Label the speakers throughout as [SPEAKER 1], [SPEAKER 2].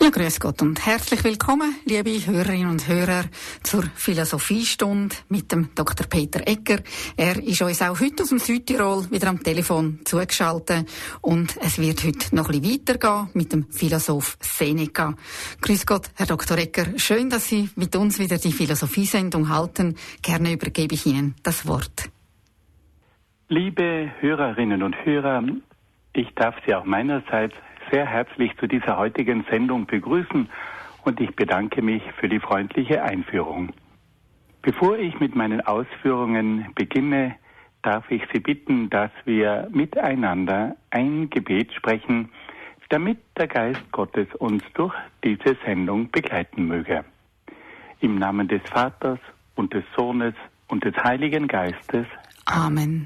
[SPEAKER 1] Ja, grüß Gott und herzlich willkommen, liebe Hörerinnen und Hörer, zur Philosophiestunde mit dem Dr. Peter Egger. Er ist uns auch heute aus dem Südtirol wieder am Telefon zugeschaltet und es wird heute noch ein bisschen weitergehen mit dem Philosoph Seneca. Grüß Gott, Herr Dr. Egger. Schön, dass Sie mit uns wieder die Philosophiesendung halten. Gerne übergebe ich Ihnen das Wort.
[SPEAKER 2] Liebe Hörerinnen und Hörer, ich darf Sie auch meinerseits sehr herzlich zu dieser heutigen Sendung begrüßen und ich bedanke mich für die freundliche Einführung. Bevor ich mit meinen Ausführungen beginne, darf ich Sie bitten, dass wir miteinander ein Gebet sprechen, damit der Geist Gottes uns durch diese Sendung begleiten möge. Im Namen des Vaters und des Sohnes und des Heiligen Geistes.
[SPEAKER 1] Amen.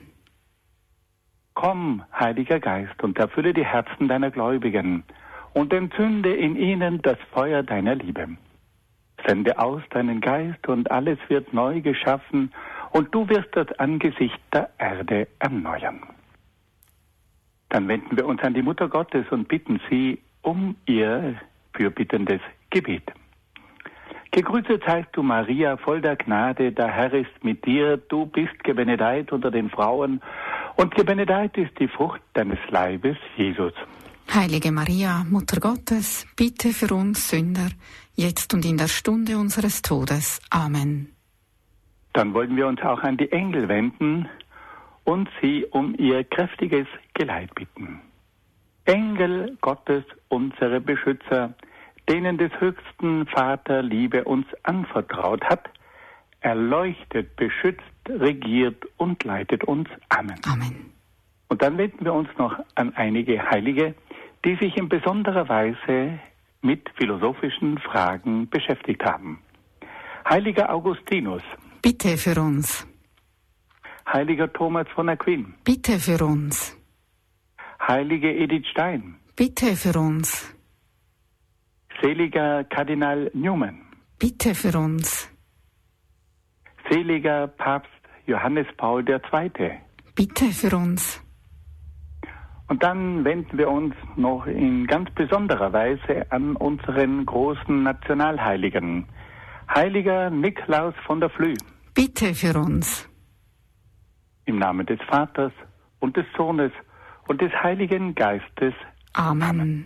[SPEAKER 2] Komm, Heiliger Geist, und erfülle die Herzen deiner Gläubigen und entzünde in ihnen das Feuer deiner Liebe. Sende aus deinen Geist und alles wird neu geschaffen und du wirst das Angesicht der Erde erneuern. Dann wenden wir uns an die Mutter Gottes und bitten sie um ihr fürbittendes Gebet. Gegrüßet seist du, Maria, voll der Gnade, der Herr ist mit dir, du bist gebenedeit unter den Frauen und gebenedeit ist die Frucht deines Leibes, Jesus.
[SPEAKER 1] Heilige Maria, Mutter Gottes, bitte für uns Sünder, jetzt und in der Stunde unseres Todes. Amen.
[SPEAKER 2] Dann wollen wir uns auch an die Engel wenden und sie um ihr kräftiges Geleit bitten. Engel Gottes, unsere Beschützer, denen des höchsten Vater Liebe uns anvertraut hat, erleuchtet, beschützt, regiert und leitet uns. Amen.
[SPEAKER 1] Amen.
[SPEAKER 2] Und dann wenden wir uns noch an einige Heilige, die sich in besonderer Weise mit philosophischen Fragen beschäftigt haben. Heiliger Augustinus.
[SPEAKER 1] Bitte für uns.
[SPEAKER 2] Heiliger Thomas von Aquin.
[SPEAKER 1] Bitte für uns.
[SPEAKER 2] Heilige Edith Stein.
[SPEAKER 1] Bitte für uns.
[SPEAKER 2] Seliger Kardinal Newman.
[SPEAKER 1] Bitte für uns.
[SPEAKER 2] Seliger Papst Johannes Paul II.
[SPEAKER 1] Bitte für uns.
[SPEAKER 2] Und dann wenden wir uns noch in ganz besonderer Weise an unseren großen Nationalheiligen. Heiliger Niklaus von der Flüe.
[SPEAKER 1] Bitte für uns.
[SPEAKER 2] Im Namen des Vaters und des Sohnes und des Heiligen Geistes.
[SPEAKER 1] Amen.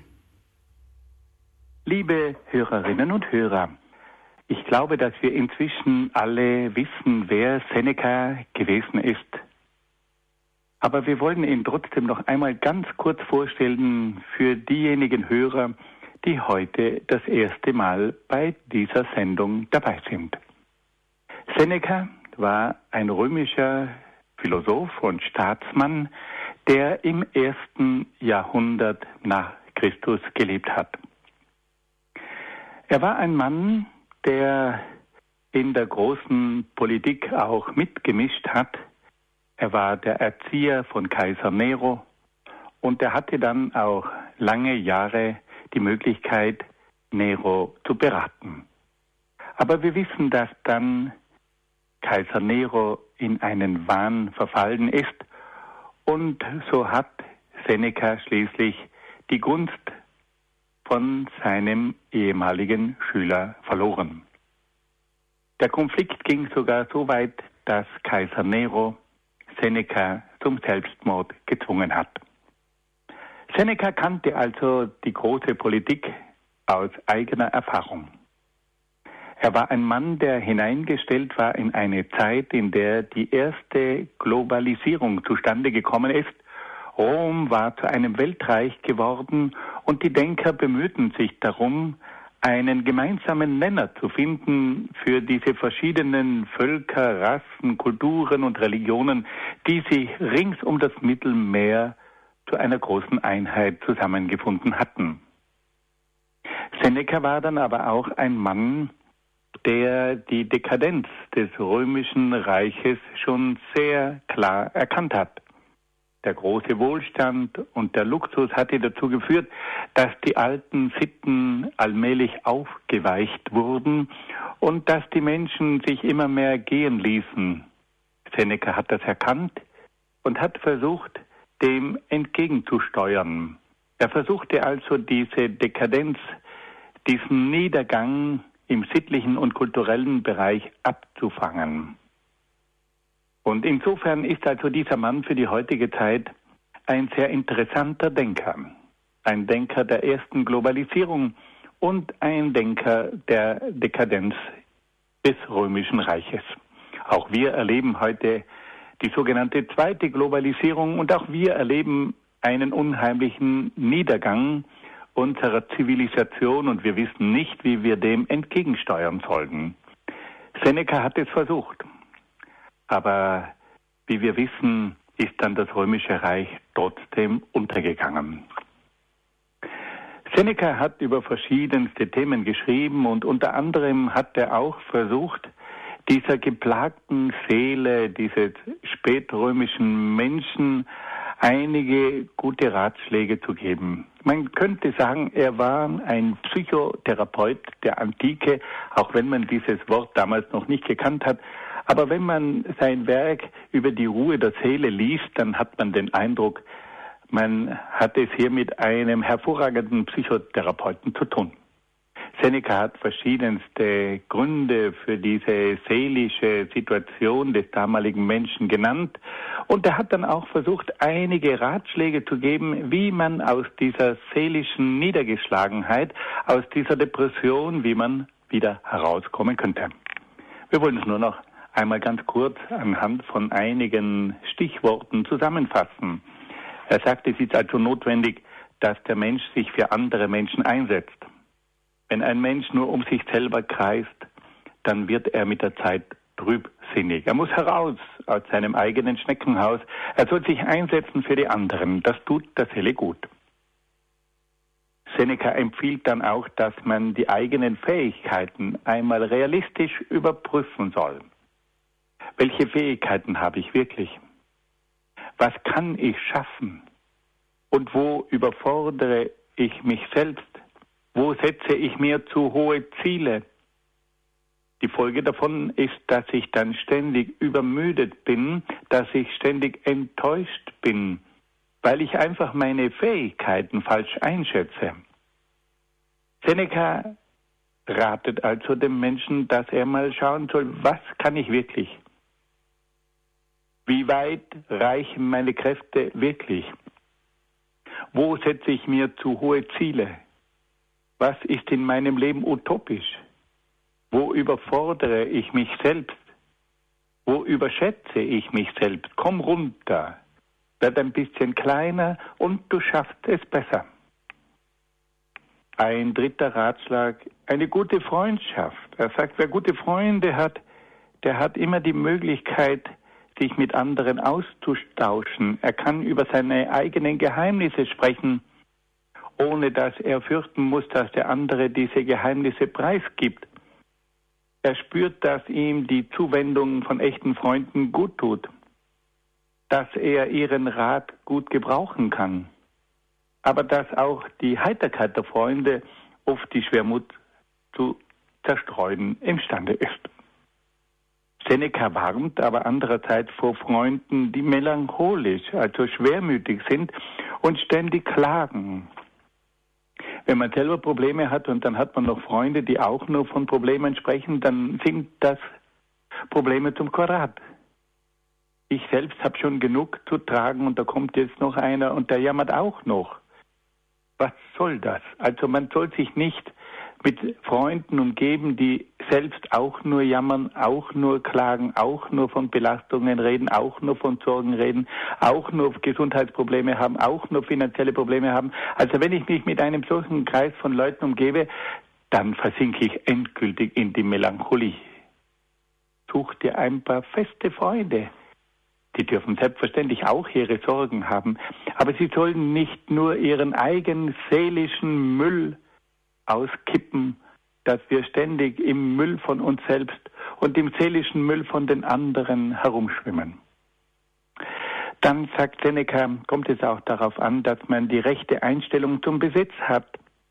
[SPEAKER 2] Liebe Hörerinnen und Hörer, ich glaube, dass wir inzwischen alle wissen, wer Seneca gewesen ist. Aber wir wollen ihn trotzdem noch einmal ganz kurz vorstellen für diejenigen Hörer, die heute das erste Mal bei dieser Sendung dabei sind. Seneca war ein römischer Philosoph und Staatsmann, der im 1. Jahrhundert nach Christus gelebt hat. Er war ein Mann, der in der großen Politik auch mitgemischt hat. Er war der Erzieher von Kaiser Nero und er hatte dann auch lange Jahre die Möglichkeit, Nero zu beraten. Aber wir wissen, dass dann Kaiser Nero in einen Wahn verfallen ist und so hat Seneca schließlich die Gunst von seinem ehemaligen Schüler verloren. Der Konflikt ging sogar so weit, dass Kaiser Nero Seneca zum Selbstmord gezwungen hat. Seneca kannte also die große Politik aus eigener Erfahrung. Er war ein Mann, der hineingestellt war in eine Zeit, in der die erste Globalisierung zustande gekommen ist. Rom war zu einem Weltreich geworden und die Denker bemühten sich darum, einen gemeinsamen Nenner zu finden für diese verschiedenen Völker, Rassen, Kulturen und Religionen, die sich rings um das Mittelmeer zu einer großen Einheit zusammengefunden hatten. Seneca war dann aber auch ein Mann, der die Dekadenz des römischen Reiches schon sehr klar erkannt hat. Der große Wohlstand und der Luxus hatte dazu geführt, dass die alten Sitten allmählich aufgeweicht wurden und dass die Menschen sich immer mehr gehen ließen. Seneca hat das erkannt und hat versucht, dem entgegenzusteuern. Er versuchte also diese Dekadenz, diesen Niedergang im sittlichen und kulturellen Bereich abzufangen. Und insofern ist also dieser Mann für die heutige Zeit ein sehr interessanter Denker. Ein Denker der ersten Globalisierung und ein Denker der Dekadenz des Römischen Reiches. Auch wir erleben heute die sogenannte zweite Globalisierung und auch wir erleben einen unheimlichen Niedergang unserer Zivilisation und wir wissen nicht, wie wir dem entgegensteuern sollten. Seneca hat es versucht, aber wie wir wissen, ist dann das Römische Reich trotzdem untergegangen. Seneca hat über verschiedenste Themen geschrieben und unter anderem hat er auch versucht, dieser geplagten Seele dieses spätrömischen Menschen einige gute Ratschläge zu geben. Man könnte sagen, er war ein Psychotherapeut der Antike, auch wenn man dieses Wort damals noch nicht gekannt hat. Aber wenn man sein Werk über die Ruhe der Seele liest, dann hat man den Eindruck, man hat es hier mit einem hervorragenden Psychotherapeuten zu tun. Seneca hat verschiedenste Gründe für diese seelische Situation des damaligen Menschen genannt und er hat dann auch versucht, einige Ratschläge zu geben, wie man aus dieser seelischen Niedergeschlagenheit, aus dieser Depression, wie man wieder herauskommen könnte. Wir wollen es nur noch einmal ganz kurz anhand von einigen Stichworten zusammenfassen. Er sagt, es ist also notwendig, dass der Mensch sich für andere Menschen einsetzt. Wenn ein Mensch nur um sich selber kreist, dann wird er mit der Zeit trübsinnig. Er muss heraus aus seinem eigenen Schneckenhaus. Er soll sich einsetzen für die anderen. Das tut der Seele gut. Seneca empfiehlt dann auch, dass man die eigenen Fähigkeiten einmal realistisch überprüfen soll. Welche Fähigkeiten habe ich wirklich? Was kann ich schaffen? Und wo überfordere ich mich selbst? Wo setze ich mir zu hohe Ziele? Die Folge davon ist, dass ich dann ständig übermüdet bin, dass ich ständig enttäuscht bin, weil ich einfach meine Fähigkeiten falsch einschätze. Seneca ratet also dem Menschen, dass er mal schauen soll, was kann ich wirklich? Wie weit reichen meine Kräfte wirklich? Wo setze ich mir zu hohe Ziele? Was ist in meinem Leben utopisch? Wo überfordere ich mich selbst? Wo überschätze ich mich selbst? Komm runter, werd ein bisschen kleiner und du schaffst es besser. Ein dritter Ratschlag, eine gute Freundschaft. Er sagt, wer gute Freunde hat, der hat immer die Möglichkeit, sich mit anderen auszutauschen. Er kann über seine eigenen Geheimnisse sprechen, ohne dass er fürchten muss, dass der andere diese Geheimnisse preisgibt. Er spürt, dass ihm die Zuwendung von echten Freunden gut tut, dass er ihren Rat gut gebrauchen kann, aber dass auch die Heiterkeit der Freunde oft die Schwermut zu zerstreuen imstande ist. Seneca warnt aber andererseits vor Freunden, die melancholisch, also schwermütig sind und ständig klagen. Wenn man selber Probleme hat und dann hat man noch Freunde, die auch nur von Problemen sprechen, dann sind das Probleme zum Quadrat. Ich selbst habe schon genug zu tragen und da kommt jetzt noch einer und der jammert auch noch. Was soll das? Also man soll sich nicht mit Freunden umgeben, die selbst auch nur jammern, auch nur klagen, auch nur von Belastungen reden, auch nur von Sorgen reden, auch nur Gesundheitsprobleme haben, auch nur finanzielle Probleme haben. Also wenn ich mich mit einem solchen Kreis von Leuten umgebe, dann versinke ich endgültig in die Melancholie. Such dir ein paar feste Freunde. Die dürfen selbstverständlich auch ihre Sorgen haben, aber sie sollen nicht nur ihren eigenen seelischen Müll auskippen, dass wir ständig im Müll von uns selbst und im seelischen Müll von den anderen herumschwimmen. Dann, sagt Seneca, kommt es auch darauf an, dass man die rechte Einstellung zum Besitz hat.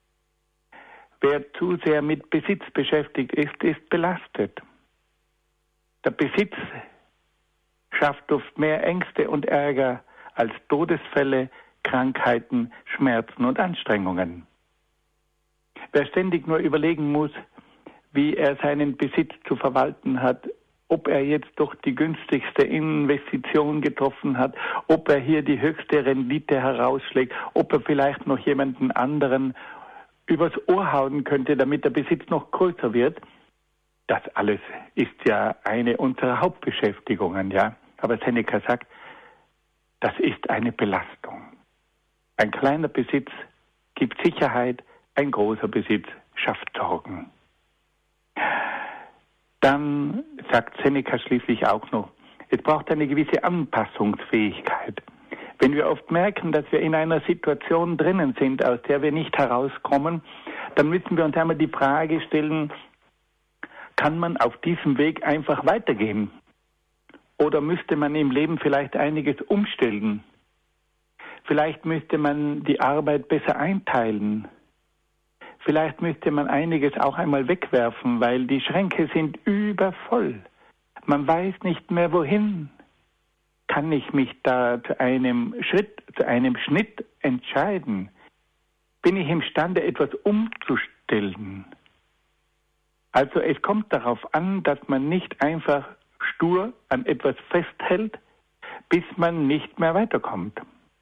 [SPEAKER 2] Wer zu sehr mit Besitz beschäftigt ist, ist belastet. Der Besitz schafft oft mehr Ängste und Ärger als Todesfälle, Krankheiten, Schmerzen und Anstrengungen. wer ständig nur überlegen muss, wie er seinen Besitz zu verwalten hat, ob er jetzt doch die günstigste Investition getroffen hat, ob er hier die höchste Rendite herausschlägt, ob er vielleicht noch jemanden anderen übers Ohr hauen könnte, damit der Besitz noch größer wird. Das alles ist ja eine unserer Hauptbeschäftigungen, ja. Aber Seneca sagt, das ist eine Belastung. Ein kleiner Besitz gibt Sicherheit, ein großer Besitz schafft Sorgen. Dann sagt Seneca schließlich auch noch, es braucht eine gewisse Anpassungsfähigkeit. Wenn wir oft merken, dass wir in einer Situation drinnen sind, aus der wir nicht herauskommen, dann müssen wir uns einmal die Frage stellen, kann man auf diesem Weg einfach weitergehen? Oder müsste man im Leben vielleicht einiges umstellen? Vielleicht müsste man die Arbeit besser einteilen. Vielleicht müsste man einiges auch einmal wegwerfen, weil die Schränke sind übervoll. Man weiß nicht mehr wohin. Kann ich mich da zu einem Schnitt entscheiden? Bin ich imstande, etwas umzustellen? Also es kommt darauf an, dass man nicht einfach stur an etwas festhält, bis man nicht mehr weiterkommt.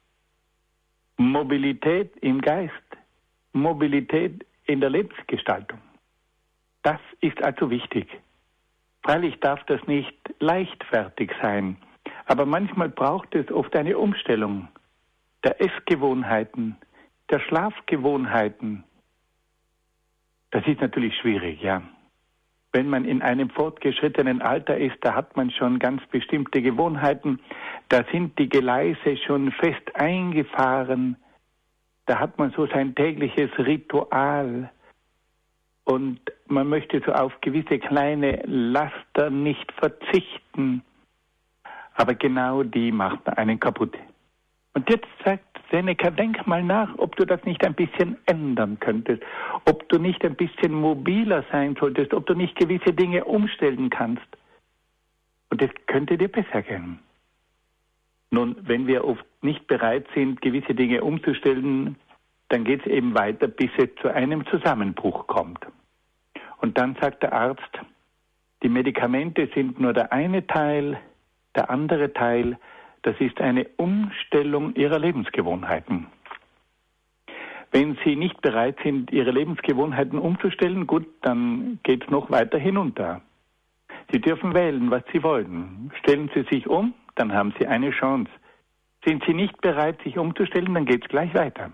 [SPEAKER 2] Mobilität im Geist, Mobilität in der Lebensgestaltung. Das ist also wichtig. Freilich darf das nicht leichtfertig sein, aber manchmal braucht es oft eine Umstellung der Essgewohnheiten, der Schlafgewohnheiten. Das ist natürlich schwierig, ja. Wenn man in einem fortgeschrittenen Alter ist, da hat man schon ganz bestimmte Gewohnheiten, da sind die Gleise schon fest eingefahren, da hat man so sein tägliches Ritual und man möchte so auf gewisse kleine Laster nicht verzichten, aber genau die macht einen kaputt. Und jetzt sagt Seneca, denk mal nach, ob du das nicht ein bisschen ändern könntest, ob du nicht ein bisschen mobiler sein solltest, ob du nicht gewisse Dinge umstellen kannst. Und das könnte dir besser gehen. Nun, wenn wir oft nicht bereit sind, gewisse Dinge umzustellen, dann geht es eben weiter, bis es zu einem Zusammenbruch kommt. Und dann sagt der Arzt, die Medikamente sind nur der eine Teil, der andere Teil, das ist eine Umstellung ihrer Lebensgewohnheiten. Wenn Sie nicht bereit sind, Ihre Lebensgewohnheiten umzustellen, gut, dann geht es noch weiter hinunter. Sie dürfen wählen, was Sie wollen. Stellen Sie sich um, dann haben Sie eine Chance. Sind Sie nicht bereit, sich umzustellen, dann geht es gleich weiter.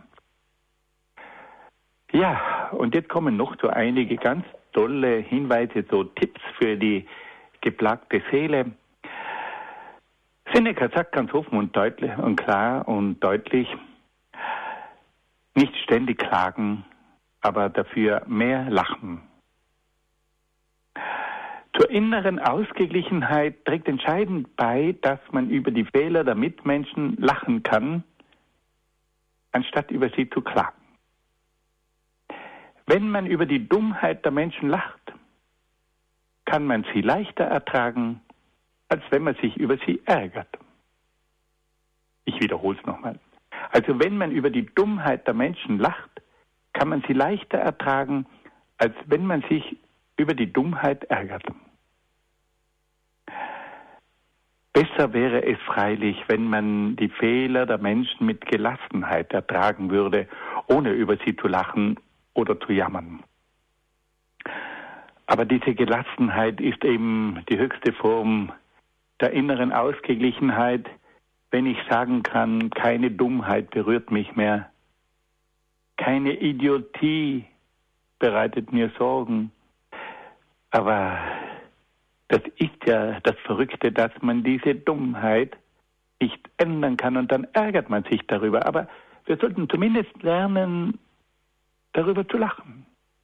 [SPEAKER 2] Ja, und jetzt kommen noch so einige ganz tolle Hinweise, so Tipps für die geplagte Seele. Seneca sagt ganz offen und deutlich und klar und deutlich, nicht ständig klagen, aber dafür mehr lachen. Zur inneren Ausgeglichenheit trägt entscheidend bei, dass man über die Fehler der Mitmenschen lachen kann, anstatt über sie zu klagen. Wenn man über die Dummheit der Menschen lacht, kann man sie leichter ertragen, als wenn man sich über sie ärgert. Ich wiederhole es nochmal. Also wenn man über die Dummheit der Menschen lacht, kann man sie leichter ertragen, als wenn man sich über die Dummheit ärgert. Besser wäre es freilich, wenn man die Fehler der Menschen mit Gelassenheit ertragen würde, ohne über sie zu lachen oder zu jammern. Aber diese Gelassenheit ist eben die höchste Form der inneren Ausgeglichenheit, wenn ich sagen kann, keine Dummheit berührt mich mehr, keine Idiotie bereitet mir Sorgen. Aber das ist ja das Verrückte, dass man diese Dummheit nicht ändern kann und dann ärgert man sich darüber. Aber wir sollten zumindest lernen, darüber zu lachen.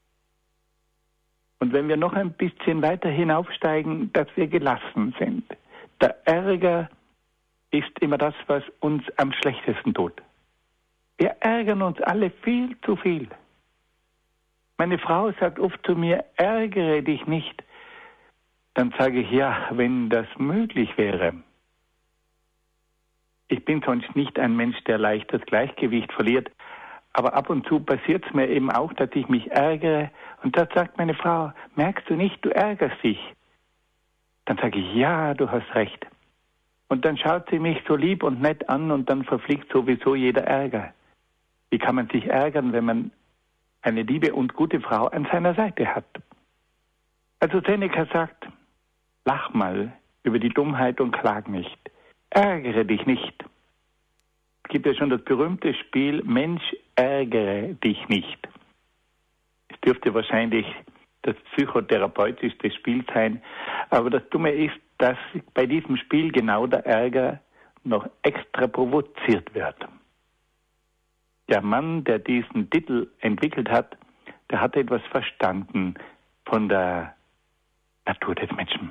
[SPEAKER 2] Und wenn wir noch ein bisschen weiter hinaufsteigen, dass wir gelassen sind. Der Ärger ist immer das, was uns am schlechtesten tut. Wir ärgern uns alle viel zu viel. Meine Frau sagt oft zu mir, ärgere dich nicht. Dann sage ich, ja, wenn das möglich wäre. Ich bin sonst nicht ein Mensch, der leicht das Gleichgewicht verliert, Aber ab und zu passiert es mir eben auch, dass ich mich ärgere. Und da sagt meine Frau, merkst du nicht, du ärgerst dich? Dann sage ich, ja, du hast recht. Und dann schaut sie mich so lieb und nett an und dann verfliegt sowieso jeder Ärger. Wie kann man sich ärgern, wenn man eine liebe und gute Frau an seiner Seite hat? Also Seneca sagt, lach mal über die Dummheit und klag nicht. Ärgere dich nicht. Es gibt ja schon das berühmte Spiel, Mensch, ärgere dich nicht. Es dürfte wahrscheinlich das psychotherapeutischste Spiel sein. Aber das Dumme ist, dass bei diesem Spiel genau der Ärger noch extra provoziert wird. Der Mann, der diesen Titel entwickelt hat, der hat etwas verstanden von der Natur des Menschen.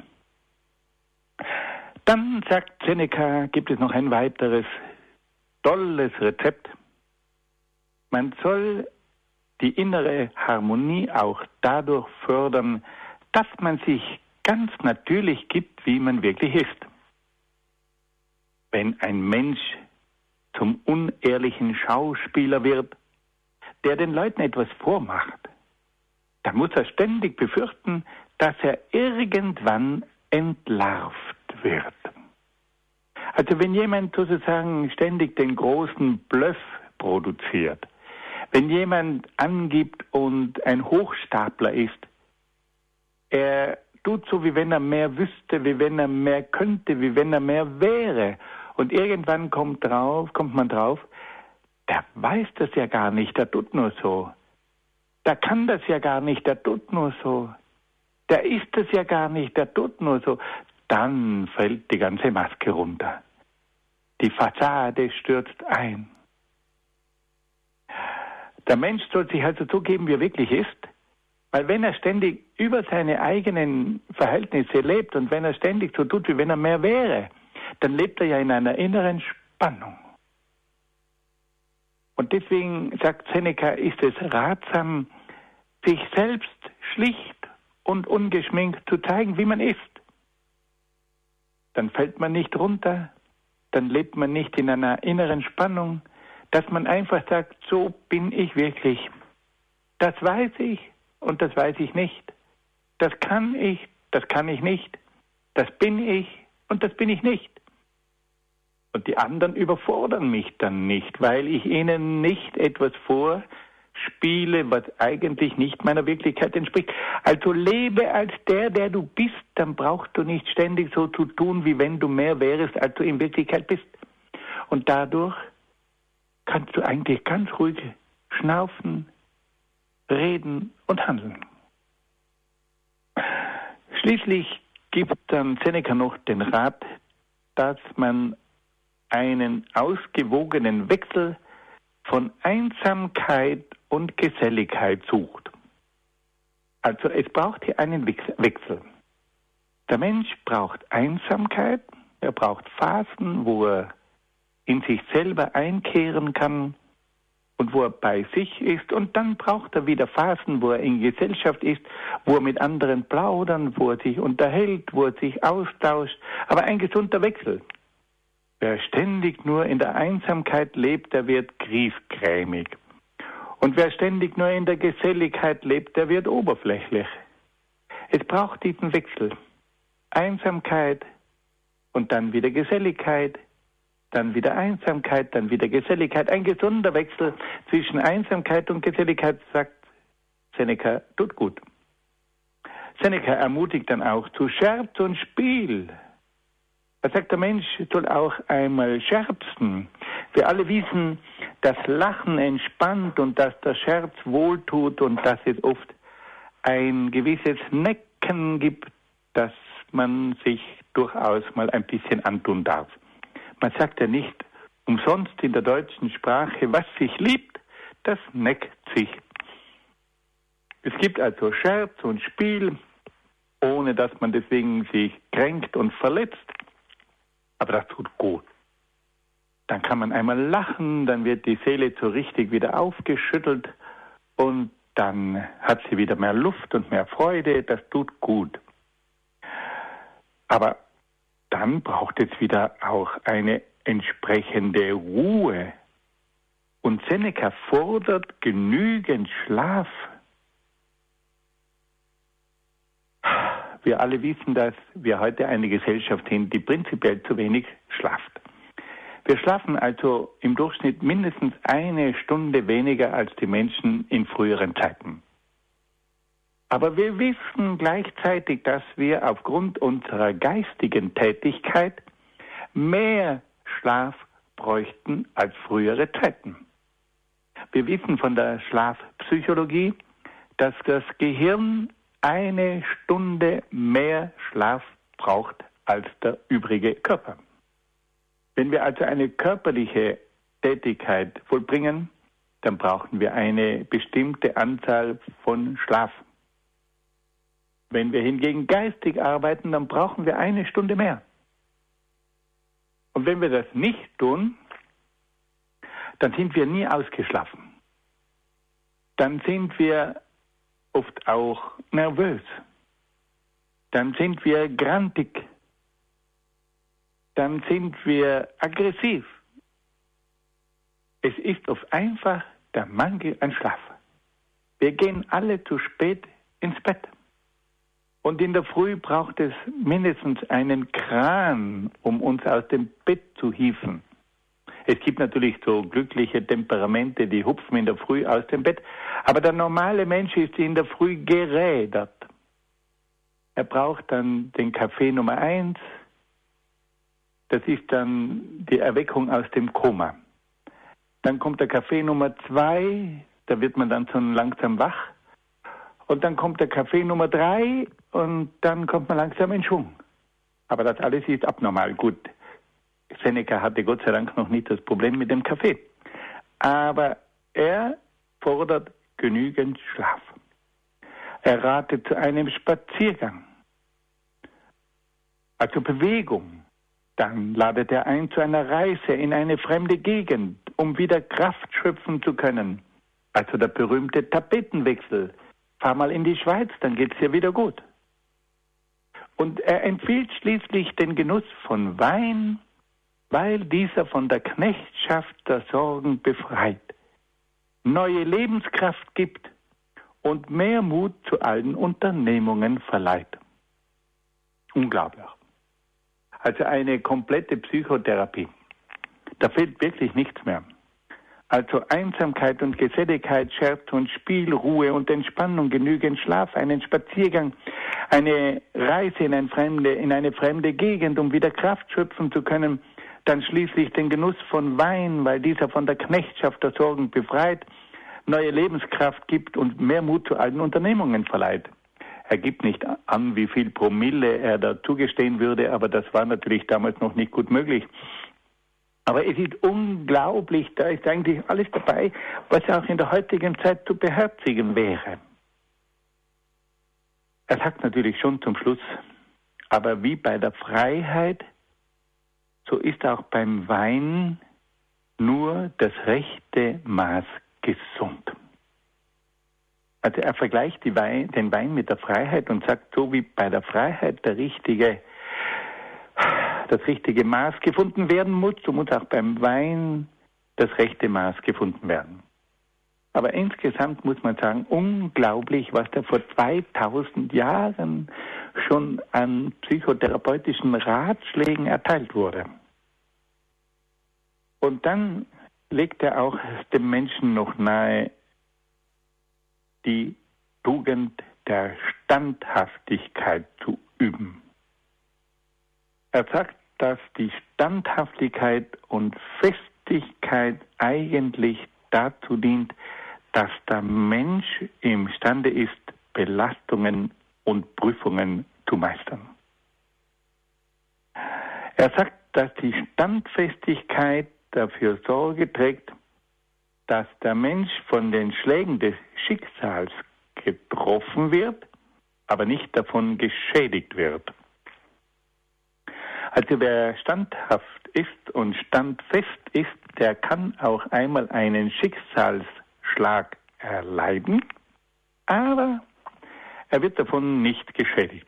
[SPEAKER 2] Dann, sagt Seneca, gibt es noch ein weiteres tolles Rezept. Man soll die innere Harmonie auch dadurch fördern, dass man sich ganz natürlich gibt, wie man wirklich ist. Wenn ein Mensch zum unehrlichen Schauspieler wird, der den Leuten etwas vormacht, dann muss er ständig befürchten, dass er irgendwann entlarvt wird. Also wenn jemand sozusagen ständig den großen Bluff produziert, wenn jemand angibt und ein Hochstapler ist, er tut so, wie wenn er mehr wüsste, wie wenn er mehr könnte, wie wenn er mehr wäre. Und irgendwann kommt man drauf, der weiß das ja gar nicht, der tut nur so. Der kann das ja gar nicht, der tut nur so. Der ist es ja gar nicht, der tut nur so. Dann fällt die ganze Maske runter. Die Fassade stürzt ein. Der Mensch soll sich also so geben, wie er wirklich ist, weil wenn er ständig über seine eigenen Verhältnisse lebt und wenn er ständig so tut, wie wenn er mehr wäre, dann lebt er ja in einer inneren Spannung. Und deswegen, sagt Seneca, ist es ratsam, sich selbst schlicht und ungeschminkt zu zeigen, wie man ist. Dann fällt man nicht runter, dann lebt man nicht in einer inneren Spannung, dass man einfach sagt, so bin ich wirklich. Das weiß ich und das weiß ich nicht. Das kann ich nicht. Das bin ich und das bin ich nicht. Und die anderen überfordern mich dann nicht, weil ich ihnen nicht etwas vorspiele, was eigentlich nicht meiner Wirklichkeit entspricht. Also lebe als der du bist, dann brauchst du nicht ständig so zu tun, wie wenn du mehr wärst, als du in Wirklichkeit bist. Und dadurch kannst du eigentlich ganz ruhig schnaufen, reden und handeln. Schließlich gibt dann Seneca noch den Rat, dass man einen ausgewogenen Wechsel von Einsamkeit und Geselligkeit sucht. Also es braucht hier einen Wechsel. Der Mensch braucht Einsamkeit, er braucht Phasen, wo er in sich selber einkehren kann und wo er bei sich ist. Und dann braucht er wieder Phasen, wo er in Gesellschaft ist, wo er mit anderen plaudern, wo er sich unterhält, wo er sich austauscht. Aber ein gesunder Wechsel. Wer ständig nur in der Einsamkeit lebt, der wird griesgrämig. Und wer ständig nur in der Geselligkeit lebt, der wird oberflächlich. Es braucht diesen Wechsel. Einsamkeit und dann wieder Geselligkeit, dann wieder Einsamkeit, dann wieder Geselligkeit. Ein gesunder Wechsel zwischen Einsamkeit und Geselligkeit, sagt Seneca, tut gut. Seneca ermutigt dann auch zu Scherz und Spiel. Er sagt, der Mensch soll auch einmal scherzen. Wir alle wissen, dass Lachen entspannt und dass der Scherz wohltut und dass es oft ein gewisses Necken gibt, das man sich durchaus mal ein bisschen antun darf. Man sagt ja nicht umsonst in der deutschen Sprache, was sich liebt, das neckt sich. Es gibt also Scherz und Spiel, ohne dass man deswegen sich kränkt und verletzt. Aber das tut gut. Dann kann man einmal lachen, dann wird die Seele so richtig wieder aufgeschüttelt und dann hat sie wieder mehr Luft und mehr Freude. Das tut gut. Aber dann braucht es wieder auch eine entsprechende Ruhe. Und Seneca fordert genügend Schlaf. Wir alle wissen, dass wir heute eine Gesellschaft sind, die prinzipiell zu wenig schlaft. Wir schlafen also im Durchschnitt mindestens 1 Stunde weniger als die Menschen in früheren Zeiten. Aber wir wissen gleichzeitig, dass wir aufgrund unserer geistigen Tätigkeit mehr Schlaf bräuchten als frühere Zeiten. Wir wissen von der Schlafpsychologie, dass das Gehirn 1 Stunde mehr Schlaf braucht als der übrige Körper. Wenn wir also eine körperliche Tätigkeit vollbringen, dann brauchen wir eine bestimmte Anzahl von Schlaf. Wenn wir hingegen geistig arbeiten, dann brauchen wir 1 Stunde mehr. Und wenn wir das nicht tun, dann sind wir nie ausgeschlafen. Dann sind wir oft auch nervös. Dann sind wir grantig. Dann sind wir aggressiv. Es ist oft einfach der Mangel an Schlaf. Wir gehen alle zu spät ins Bett. Und in der Früh braucht es mindestens einen Kran, um uns aus dem Bett zu hieven. Es gibt natürlich so glückliche Temperamente, die hupfen in der Früh aus dem Bett. Aber der normale Mensch ist in der Früh gerädert. Er braucht dann den Kaffee Nummer 1. Das ist dann die Erweckung aus dem Koma. Dann kommt der Kaffee Nummer 2. Da wird man dann so langsam wach. Und dann kommt der Kaffee Nummer 3 und dann kommt man langsam in Schwung. Aber das alles ist abnormal. Gut, Seneca hatte Gott sei Dank noch nicht das Problem mit dem Kaffee. Aber er fordert genügend Schlaf. Er ratet zu einem Spaziergang, also Bewegung. Dann ladet er ein zu einer Reise in eine fremde Gegend, um wieder Kraft schöpfen zu können. Also der berühmte Tapetenwechsel. Fahr mal in die Schweiz, dann geht's dir wieder gut. Und er empfiehlt schließlich den Genuss von Wein, weil dieser von der Knechtschaft der Sorgen befreit, neue Lebenskraft gibt und mehr Mut zu allen Unternehmungen verleiht. Unglaublich. Also eine komplette Psychotherapie. Da fehlt wirklich nichts mehr. Also Einsamkeit und Geselligkeit, Scherz und Spiel, Ruhe und Entspannung, genügend Schlaf, einen Spaziergang, eine Reise in eine fremde Gegend, um wieder Kraft schöpfen zu können, dann schließlich den Genuss von Wein, weil dieser von der Knechtschaft der Sorgen befreit, neue Lebenskraft gibt und mehr Mut zu allen Unternehmungen verleiht. Er gibt nicht an, wie viel Promille er da zugestehen würde, aber das war natürlich damals noch nicht gut möglich. Aber es ist unglaublich, da ist eigentlich alles dabei, was auch in der heutigen Zeit zu beherzigen wäre. Er sagt natürlich schon zum Schluss, aber wie bei der Freiheit, so ist auch beim Wein nur das rechte Maß gesund. Also er vergleicht den Wein mit der Freiheit und sagt, so wie bei der Freiheit das richtige Maß gefunden werden muss, so muss auch beim Wein das rechte Maß gefunden werden. Aber insgesamt muss man sagen, unglaublich, was da vor 2000 Jahren schon an psychotherapeutischen Ratschlägen erteilt wurde. Und dann legt er auch dem Menschen noch nahe, die Tugend der Standhaftigkeit zu üben. Er sagt, dass die Standhaftigkeit und Festigkeit eigentlich dazu dient, dass der Mensch imstande ist, Belastungen und Prüfungen zu meistern. Er sagt, dass die Standfestigkeit dafür Sorge trägt, dass der Mensch von den Schlägen des Schicksals getroffen wird, aber nicht davon geschädigt wird. Also wer standhaft ist und standfest ist, der kann auch einmal einen Schicksalsschlag erleiden, aber er wird davon nicht geschädigt.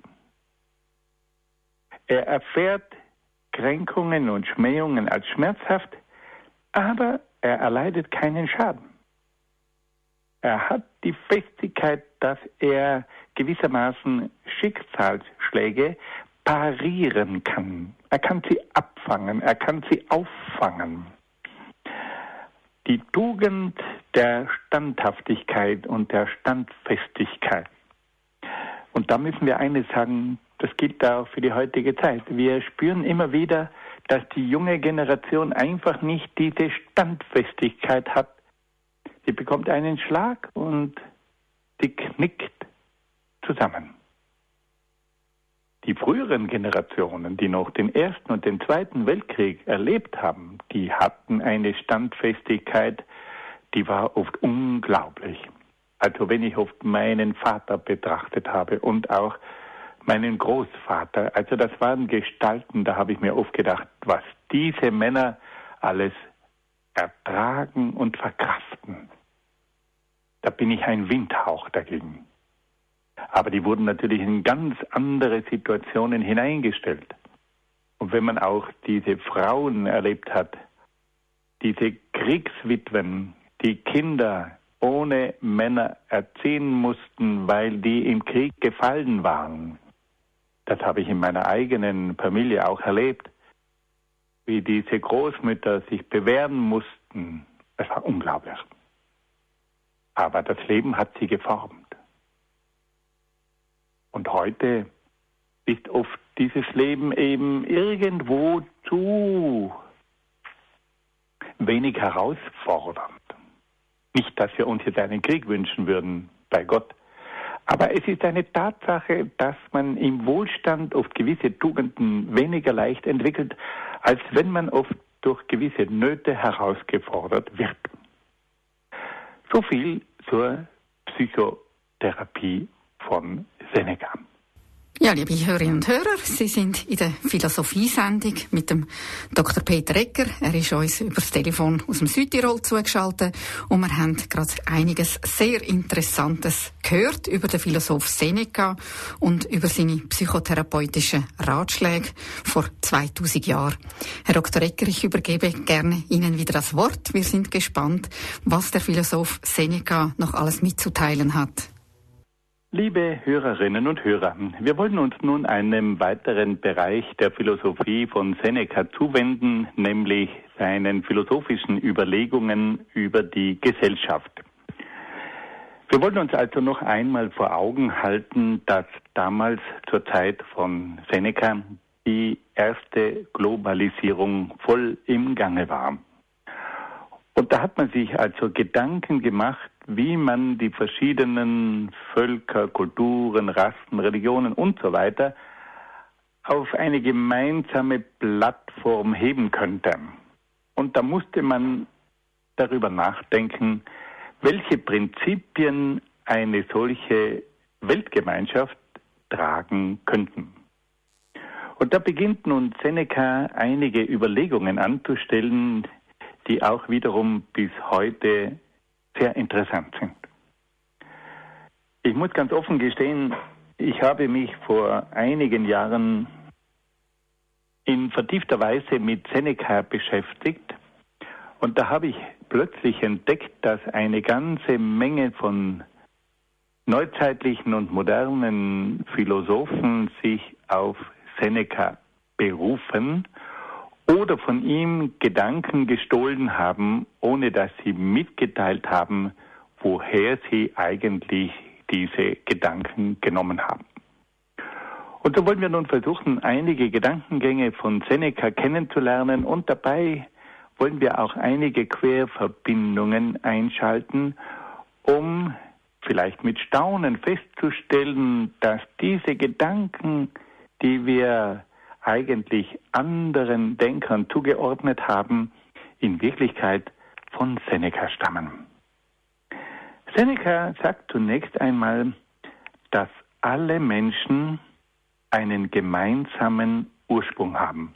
[SPEAKER 2] Er erfährt Kränkungen und Schmähungen als schmerzhaft, aber er erleidet keinen Schaden. Er hat die Festigkeit, dass er gewissermaßen Schicksalsschläge parieren kann. Er kann sie abfangen, er kann sie auffangen. Die Tugend der Standhaftigkeit und der Standfestigkeit. Und da müssen wir eines sagen, das gilt auch für die heutige Zeit. Wir spüren immer wieder, dass die junge Generation einfach nicht diese Standfestigkeit hat. Sie bekommt einen Schlag und sie knickt zusammen. Die früheren Generationen, die noch den Ersten und den Zweiten Weltkrieg erlebt haben, die hatten eine Standfestigkeit, die war oft unglaublich. Also wenn ich oft meinen Vater betrachtet habe und auch meinen Großvater, also das waren Gestalten, da habe ich mir oft gedacht, was diese Männer alles ertragen und verkraften. Da bin ich ein Windhauch dagegen. Aber die wurden natürlich in ganz andere Situationen hineingestellt. Und wenn man auch diese Frauen erlebt hat, diese Kriegswitwen, die Kinder ohne Männer erziehen mussten, weil die im Krieg gefallen waren, das habe ich in meiner eigenen Familie auch erlebt, wie diese Großmütter sich bewähren mussten. Das war unglaublich. Aber das Leben hat sie geformt. Und heute ist oft dieses Leben eben irgendwo zu wenig herausfordernd. Nicht, dass wir uns jetzt einen Krieg wünschen würden, bei Gott. Aber es ist eine Tatsache, dass man im Wohlstand oft gewisse Tugenden weniger leicht entwickelt, als wenn man oft durch gewisse Nöte herausgefordert wird. So viel zur Psychotherapie von Seneca.
[SPEAKER 1] Ja, liebe Hörerinnen und Hörer, Sie sind in der Philosophiesendung mit dem Dr. Peter Egger. Er ist uns über das Telefon aus dem Südtirol zugeschaltet und wir haben gerade einiges sehr Interessantes gehört über den Philosoph Seneca und über seine psychotherapeutischen Ratschläge vor 2000 Jahren. Herr Dr. Egger, ich übergebe gerne Ihnen wieder das Wort. Wir sind gespannt, was der Philosoph Seneca noch alles mitzuteilen hat.
[SPEAKER 2] Liebe Hörerinnen und Hörer, wir wollen uns nun einem weiteren Bereich der Philosophie von Seneca zuwenden, nämlich seinen philosophischen Überlegungen über die Gesellschaft. Wir wollen uns also noch einmal vor Augen halten, dass damals zur Zeit von Seneca die erste Globalisierung voll im Gange war. Und da hat man sich also Gedanken gemacht, wie man die verschiedenen Völker, Kulturen, Rassen, Religionen und so weiter auf eine gemeinsame Plattform heben könnte. Und da musste man darüber nachdenken, welche Prinzipien eine solche Weltgemeinschaft tragen könnten. Und da beginnt nun Seneca einige Überlegungen anzustellen, die auch wiederum bis heute sehr interessant sind. Ich muss ganz offen gestehen, ich habe mich vor einigen Jahren in vertiefter Weise mit Seneca beschäftigt und da habe ich plötzlich entdeckt, dass eine ganze Menge von neuzeitlichen und modernen Philosophen sich auf Seneca berufen oder von ihm Gedanken gestohlen haben, ohne dass sie mitgeteilt haben, woher sie eigentlich diese Gedanken genommen haben. Und so wollen wir nun versuchen, einige Gedankengänge von Seneca kennenzulernen und dabei wollen wir auch einige Querverbindungen einschalten, um vielleicht mit Staunen festzustellen, dass diese Gedanken, die wir eigentlich anderen Denkern zugeordnet haben, in Wirklichkeit von Seneca stammen. Seneca sagt zunächst einmal, dass alle Menschen einen gemeinsamen Ursprung haben.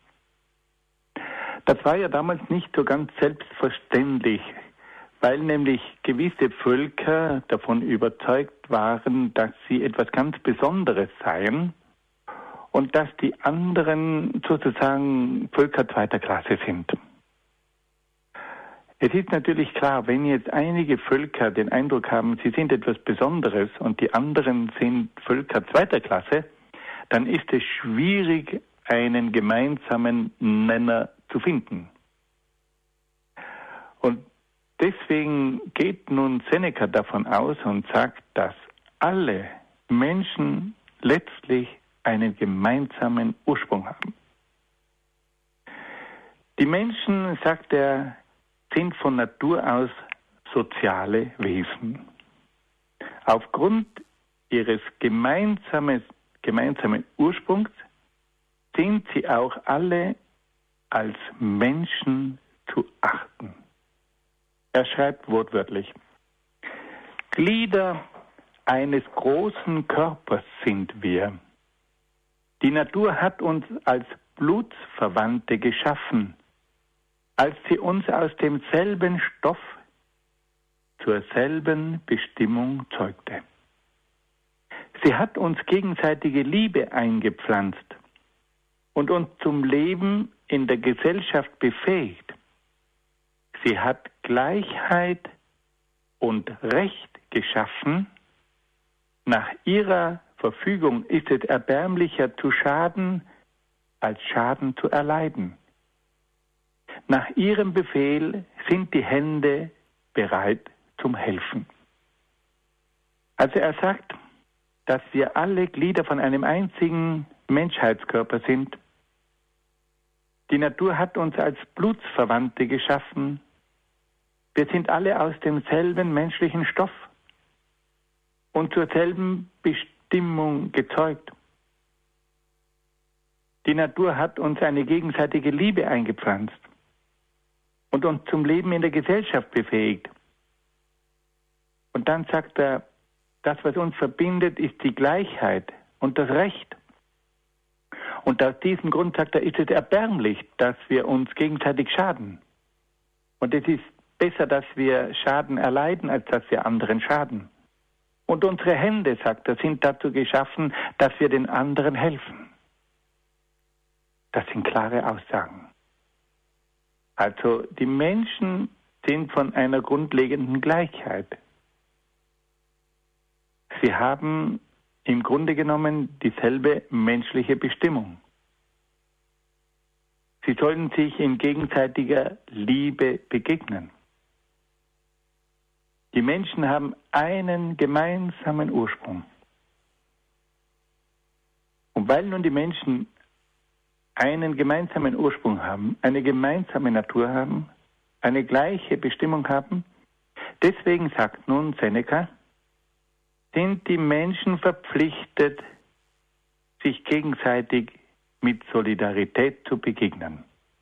[SPEAKER 2] Das war ja damals nicht so ganz selbstverständlich, weil nämlich gewisse Völker davon überzeugt waren, dass sie etwas ganz Besonderes seien und dass die anderen sozusagen Völker zweiter Klasse sind. Es ist natürlich klar, wenn jetzt einige Völker den Eindruck haben, sie sind etwas Besonderes und die anderen sind Völker zweiter Klasse, dann ist es schwierig, einen gemeinsamen Nenner zu finden. Und deswegen geht nun Seneca davon aus und sagt, dass alle Menschen letztlich einen gemeinsamen Ursprung haben. Die Menschen, sagt er, sind von Natur aus soziale Wesen. Aufgrund ihres gemeinsamen Ursprungs sind sie auch alle als Menschen zu achten. Er schreibt wortwörtlich: Glieder eines großen Körpers sind wir. Die Natur hat uns als Blutsverwandte geschaffen, als sie uns aus demselben Stoff zur selben Bestimmung zeugte. Sie hat uns gegenseitige Liebe eingepflanzt und uns zum Leben in der Gesellschaft befähigt. Sie hat Gleichheit und Recht geschaffen. Nach ihrer Verfügung ist es erbärmlicher zu schaden, als Schaden zu erleiden. Nach ihrem Befehl sind die Hände bereit zum Helfen. Also er sagt, dass wir alle Glieder von einem einzigen Menschheitskörper sind. Die Natur hat uns als Blutsverwandte geschaffen. Wir sind alle aus demselben menschlichen Stoff und zur selben Bestimmung gezeugt. Die Natur hat uns eine gegenseitige Liebe eingepflanzt und uns zum Leben in der Gesellschaft befähigt. Und dann sagt er, das, was uns verbindet, ist die Gleichheit und das Recht. Und aus diesem Grund, sagt er, ist es erbärmlich, dass wir uns gegenseitig schaden. Und es ist besser, dass wir Schaden erleiden, als dass wir anderen schaden. Und unsere Hände, sagt er, sind dazu geschaffen, dass wir den anderen helfen. Das sind klare Aussagen. Also die Menschen sind von einer grundlegenden Gleichheit. Sie haben im Grunde genommen dieselbe menschliche Bestimmung. Sie sollen sich in gegenseitiger Liebe begegnen. Die Menschen haben einen gemeinsamen Ursprung. Und weil nun die Menschen einen gemeinsamen Ursprung haben, eine gemeinsame Natur haben, eine gleiche Bestimmung haben, deswegen sagt nun Seneca, sind die Menschen verpflichtet, sich gegenseitig mit Solidarität zu begegnen.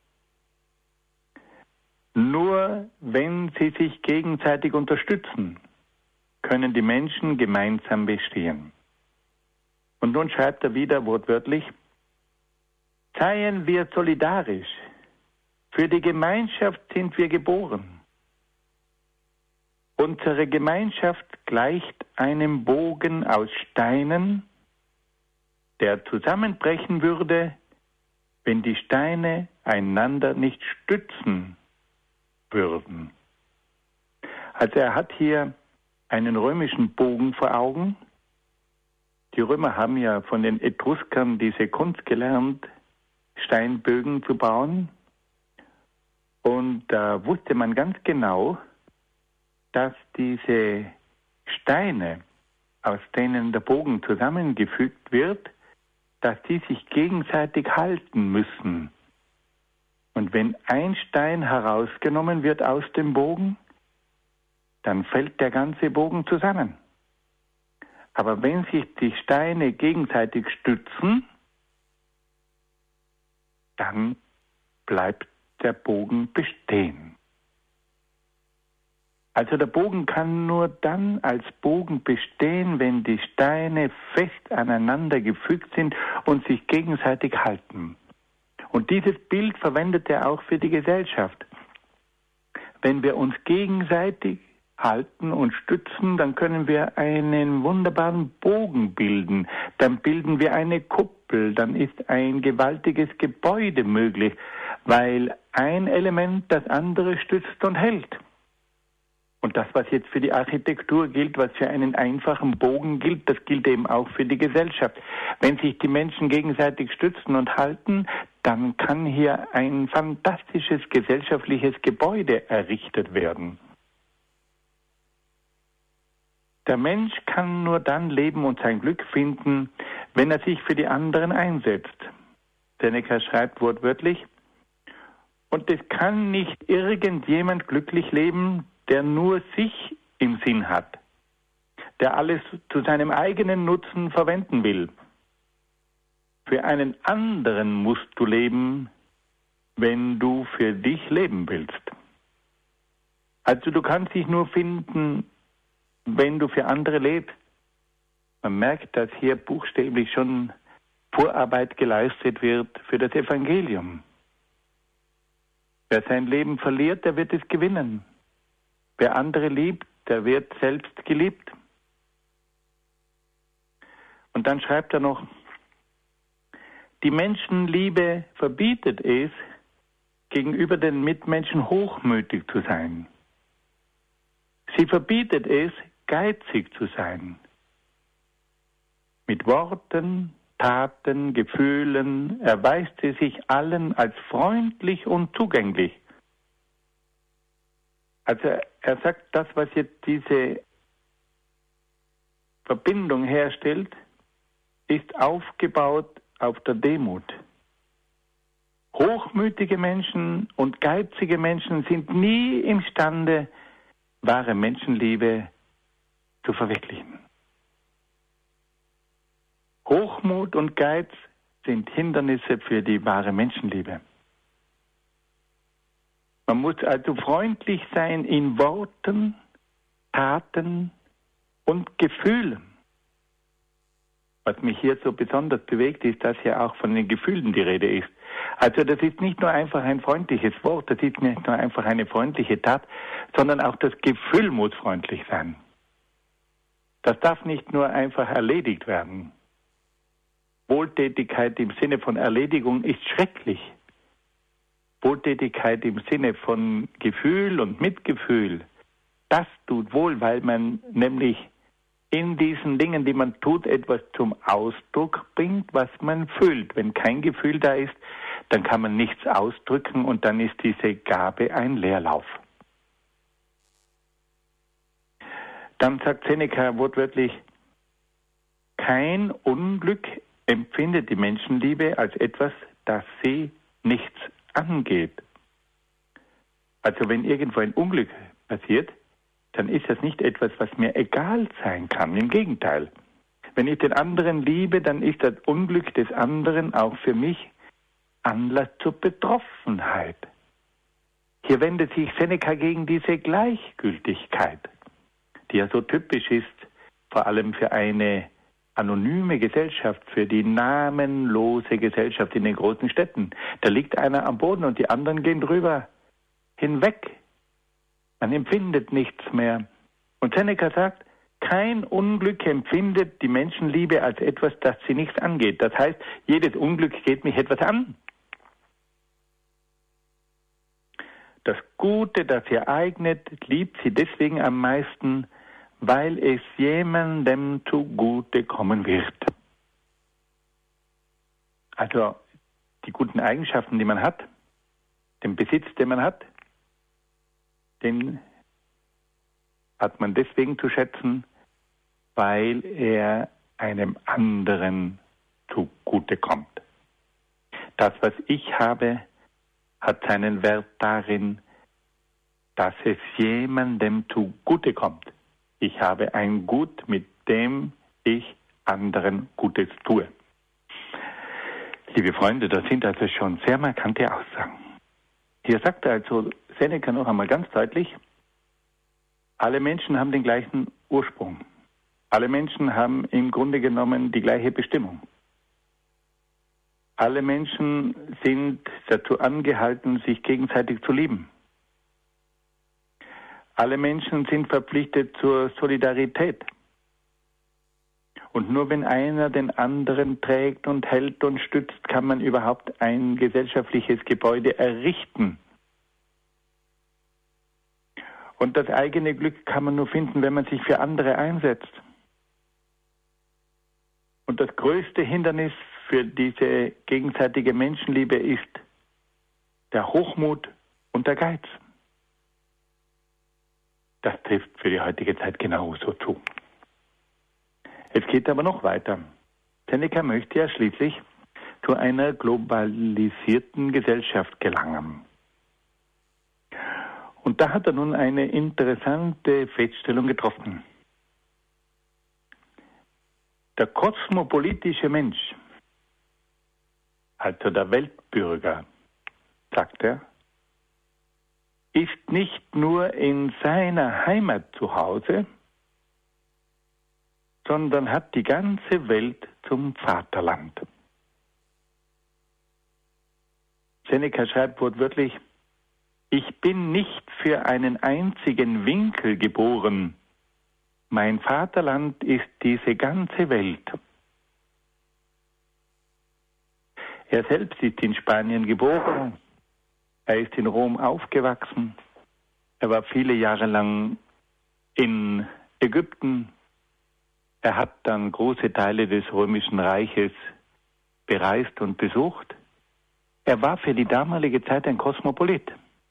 [SPEAKER 2] Nur wenn sie sich gegenseitig unterstützen, können die Menschen gemeinsam bestehen. Und nun schreibt er wieder wortwörtlich, seien wir solidarisch, für die Gemeinschaft sind wir geboren. Unsere Gemeinschaft gleicht einem Bogen aus Steinen, der zusammenbrechen würde, wenn die Steine einander nicht stützen würden. Also er hat hier einen römischen Bogen vor Augen. Die Römer haben ja von den Etruskern diese Kunst gelernt, Steinbögen zu bauen. Und da wusste man ganz genau, dass diese Steine, aus denen der Bogen zusammengefügt wird, dass die sich gegenseitig halten müssen. Und wenn ein Stein herausgenommen wird aus dem Bogen, dann fällt der ganze Bogen zusammen. Aber wenn sich die Steine gegenseitig stützen, dann bleibt der Bogen bestehen. Also der Bogen kann nur dann als Bogen bestehen, wenn die Steine fest aneinander gefügt sind und sich gegenseitig halten. Und dieses Bild verwendet er auch für die Gesellschaft. Wenn wir uns gegenseitig halten und stützen, dann können wir einen wunderbaren Bogen bilden. Dann bilden wir eine Kuppel, dann ist ein gewaltiges Gebäude möglich, weil ein Element das andere stützt und hält. Und das, was jetzt für die Architektur gilt, was für einen einfachen Bogen gilt, das gilt eben auch für die Gesellschaft. Wenn sich die Menschen gegenseitig stützen und halten, dann kann hier ein fantastisches gesellschaftliches Gebäude errichtet werden. Der Mensch kann nur dann leben und sein Glück finden, wenn er sich für die anderen einsetzt. Seneca schreibt wortwörtlich, und es kann nicht irgendjemand glücklich leben, der nur sich im Sinn hat, der alles zu seinem eigenen Nutzen verwenden will. Für einen anderen musst du leben, wenn du für dich leben willst. Also du kannst dich nur finden, wenn du für andere lebst. Man merkt, dass hier buchstäblich schon Vorarbeit geleistet wird für das Evangelium. Wer sein Leben verliert, der wird es gewinnen. Wer andere liebt, der wird selbst geliebt. Und dann schreibt er noch, die Menschenliebe verbietet es, gegenüber den Mitmenschen hochmütig zu sein. Sie verbietet es, geizig zu sein. Mit Worten, Taten, Gefühlen erweist sie sich allen als freundlich und zugänglich. Also er sagt, das, was jetzt diese Verbindung herstellt, ist aufgebaut auf der Demut. Hochmütige Menschen und geizige Menschen sind nie imstande, wahre Menschenliebe zu verwirklichen. Hochmut und Geiz sind Hindernisse für die wahre Menschenliebe. Man muss also freundlich sein in Worten, Taten und Gefühlen. Was mich hier so besonders bewegt, ist, dass hier auch von den Gefühlen die Rede ist. Also das ist nicht nur einfach ein freundliches Wort, das ist nicht nur einfach eine freundliche Tat, sondern auch das Gefühl muss freundlich sein. Das darf nicht nur einfach erledigt werden. Wohltätigkeit im Sinne von Erledigung ist schrecklich. Wohltätigkeit im Sinne von Gefühl und Mitgefühl, das tut wohl, weil man nämlich in diesen Dingen, die man tut, etwas zum Ausdruck bringt, was man fühlt. Wenn kein Gefühl da ist, dann kann man nichts ausdrücken und dann ist diese Gabe ein Leerlauf. Dann sagt Seneca wortwörtlich, kein Unglück empfindet die Menschenliebe als etwas, das sie nichts angeht. Also wenn irgendwo ein Unglück passiert, dann ist das nicht etwas, was mir egal sein kann. Im Gegenteil. Wenn ich den anderen liebe, dann ist das Unglück des anderen auch für mich Anlass zur Betroffenheit. Hier wendet sich Seneca gegen diese Gleichgültigkeit, die ja so typisch ist, vor allem für eine anonyme Gesellschaft, für die namenlose Gesellschaft in den großen Städten. Da liegt einer am Boden und die anderen gehen drüber hinweg. Man empfindet nichts mehr. Und Seneca sagt, kein Unglück empfindet die Menschenliebe als etwas, das sie nichts angeht. Das heißt, jedes Unglück geht mich etwas an. Das Gute, das ihr eignet, liebt sie deswegen am meisten, weil es jemandem zugute kommen wird. Also die guten Eigenschaften, die man hat, den Besitz, den man hat, den hat man deswegen zu schätzen, weil er einem anderen zugute kommt. Das, was ich habe, hat seinen Wert darin, dass es jemandem zugute kommt. Ich habe ein Gut, mit dem ich anderen Gutes tue. Liebe Freunde, das sind also schon sehr markante Aussagen. Hier sagt also Seneca noch einmal ganz deutlich, alle Menschen haben den gleichen Ursprung. Alle Menschen haben im Grunde genommen die gleiche Bestimmung. Alle Menschen sind dazu angehalten, sich gegenseitig zu lieben. Alle Menschen sind verpflichtet zur Solidarität. Und nur wenn einer den anderen trägt und hält und stützt, kann man überhaupt ein gesellschaftliches Gebäude errichten. Und das eigene Glück kann man nur finden, wenn man sich für andere einsetzt. Und das größte Hindernis für diese gegenseitige Menschenliebe ist der Hochmut und der Geiz. Das trifft für die heutige Zeit genauso zu. Es geht aber noch weiter. Seneca möchte ja schließlich zu einer globalisierten Gesellschaft gelangen. Und da hat er nun eine interessante Feststellung getroffen. Der kosmopolitische Mensch, also der Weltbürger, sagt er, ist nicht nur in seiner Heimat zu Hause, sondern hat die ganze Welt zum Vaterland. Seneca schreibt wortwörtlich: Ich bin nicht für einen einzigen Winkel geboren. Mein Vaterland ist diese ganze Welt. Er selbst ist in Spanien geboren. Er ist in Rom aufgewachsen. Er war viele Jahre lang in Ägypten. Er hat dann große Teile des Römischen Reiches bereist und besucht. Er war für die damalige Zeit ein Kosmopolit.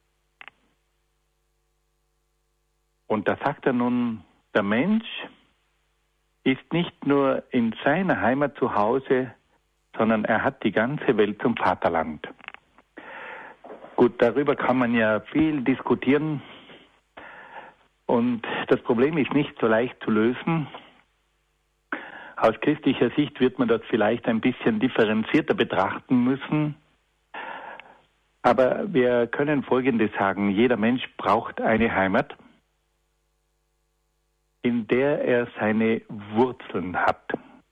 [SPEAKER 2] Und da sagt er nun, der Mensch ist nicht nur in seiner Heimat zu Hause, sondern er hat die ganze Welt zum Vaterland. Gut, darüber kann man ja viel diskutieren. Und das Problem ist nicht so leicht zu lösen. Aus christlicher Sicht wird man das vielleicht ein bisschen differenzierter betrachten müssen. Aber wir können Folgendes sagen: Jeder Mensch braucht eine Heimat, in der er seine Wurzeln hat.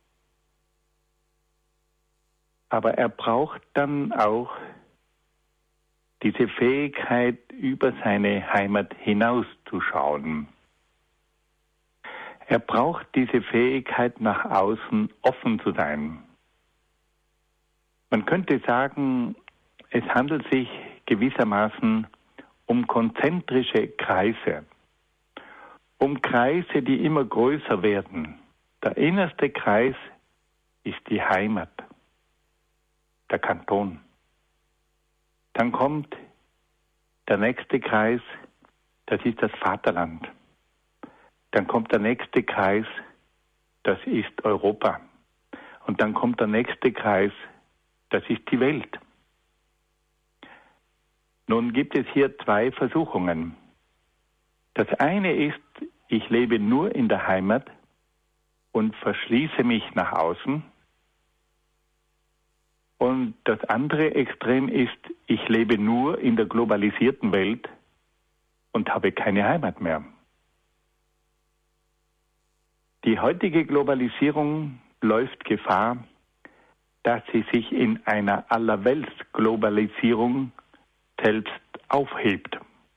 [SPEAKER 2] Aber er braucht dann auch diese Fähigkeit, über seine Heimat hinauszuschauen. Er braucht diese Fähigkeit, nach außen offen zu sein. Man könnte sagen, es handelt sich gewissermaßen um konzentrische Kreise. Um Kreise, die immer größer werden. Der innerste Kreis ist die Heimat, der Kanton. Dann kommt der nächste Kreis, das ist das Vaterland. Dann kommt der nächste Kreis, das ist Europa. Und dann kommt der nächste Kreis, das ist die Welt. Nun gibt es hier zwei Versuchungen. Das eine ist, ich lebe nur in der Heimat und verschließe mich nach außen. Und das andere Extrem ist, ich lebe nur in der globalisierten Welt und habe keine Heimat mehr. Die heutige Globalisierung läuft Gefahr, dass sie sich in einer Allerweltsglobalisierung selbst aufhebt.